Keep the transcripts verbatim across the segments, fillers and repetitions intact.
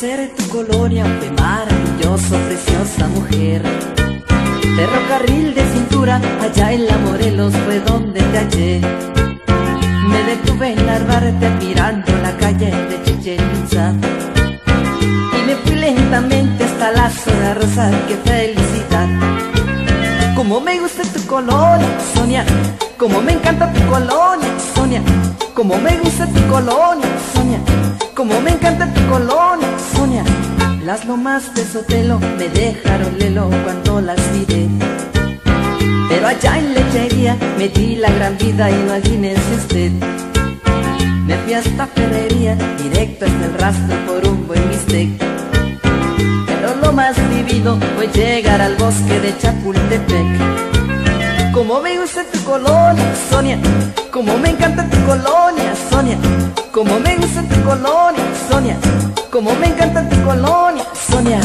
Conocer tu colonia fue maravilloso, preciosa mujer. Ferrocarril de cintura, allá en la Morelos fue donde te hallé. Me detuve en Narvarte mirando la calle de Chichén Itzá, y me fui lentamente hasta la zona rosa. ¡Qué felicidad! Como me gusta tu colonia, Sonia. Como me encanta tu colonia, Sonia. Como me gusta tu colonia, Sonia. Como me encanta tu colonia, Sonia. Las lomas de Sotelo me dejaron lelo cuando las miré. Pero allá en Lechería me di la gran vida, imagínese usted. Me fui hasta Ferrería, directo hasta el rastro por un buen bistec. Pero lo más vivido fue llegar al bosque de Chapultepec. Como me gusta tu colonia, Sonia. Como me encanta tu colonia, Sonia. Como me gusta tu colonia, Sonia. Como me encanta tu colonia, Sonia.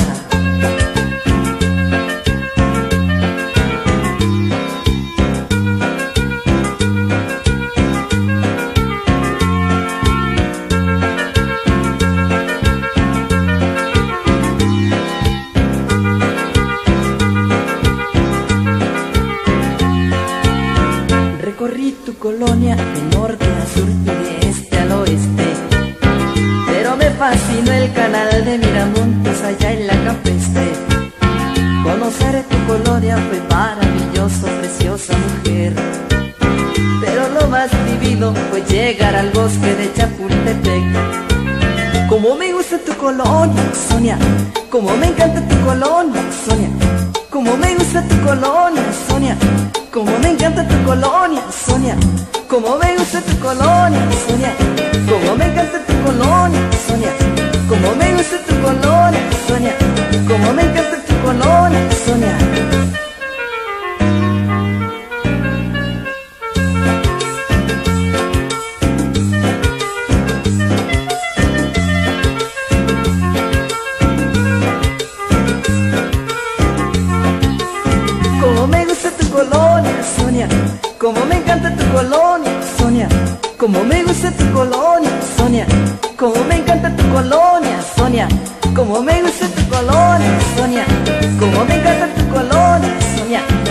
Recorrí tu colonia de norte a sur y de este al oeste, pero me fascinó el canal de Miramontes allá en la Campestre. Conocer tu colonia fue maravilloso, preciosa mujer, pero lo más vivido fue llegar al bosque de Chapultepec. Como me gusta tu colonia, Sonia. Como me encanta tu colonia, Sonia. Como me gusta tu colonia, Sonia. Como me encanta tu colonia, Sonia. Como me gusta tu colonia, Sonia. Como me encanta tu colonia, Sonia. Como me gusta tu colonia, Sonia. Como me encanta tu colonia, Sonia. Como me gusta tu colonia, Sonia. Como me encanta tu colonia, Sonia. Como me gusta tu colonia, Sonia. Como me encanta tu colonia, Sonia. Como me gusta tu colonia, Sonia. Como me encanta tu colonia, Sonia.